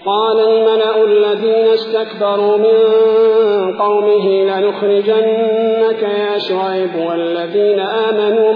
قال الملأ الذين استكبروا من قومه لنخرجنك يا شعيب والذين آمنوا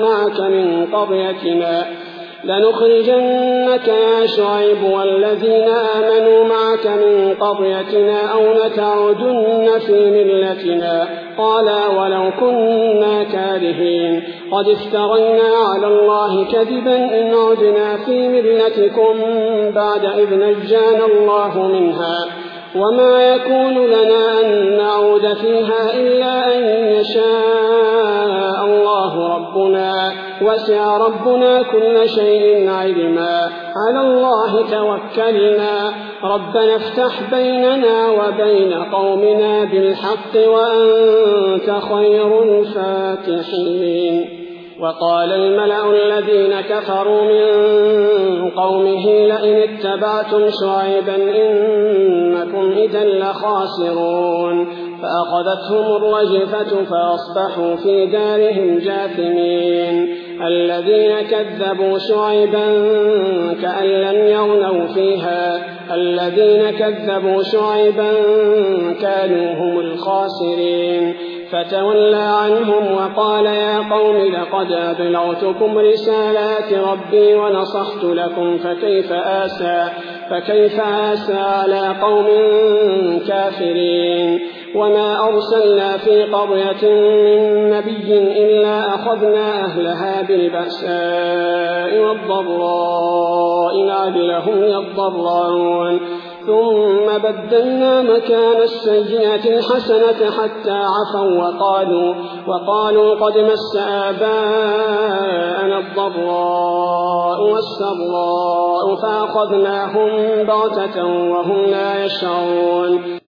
معك من قريتنا أو لتعودن في ملتنا. قالا ولو كنا كارهين قد افترينا على الله كذبا إن عدنا في ملتكم بعد إذ نجانا الله منها وما يكون لنا أن نعود فيها إلا أن يشاء الله ربنا وسع ربنا كل شيء علما على الله توكلنا ربنا افتح بيننا وبين قومنا بالحق وأنت خير الفاتحين. وقال الملأ الذين كفروا من قومه لئن اتبعتم شعيبا إنكم إذا لخاسرون فأخذتهم الرجفة فأصبحوا في دارهم جاثمين. الذين كذبوا شعيبا كأن لم يغنوا فيها الذين كذبوا شعيبا كانوا هم الخاسرين. فتولى عنهم وقال يا قوم لقد أبلغتكم رسالات ربي ونصحت لكم فكيف آسى على قوم كافرين. وما أرسلنا في قرية من نبي إلا أخذنا أهلها بالبأساء والضراء لعلهم يضرعون ثم بدلنا مكان السيئة الحسنة حتى عفوا وقالوا قد مس آباءنا الضراء والسراء فأخذناهم بغتة وهم لا يشعرون.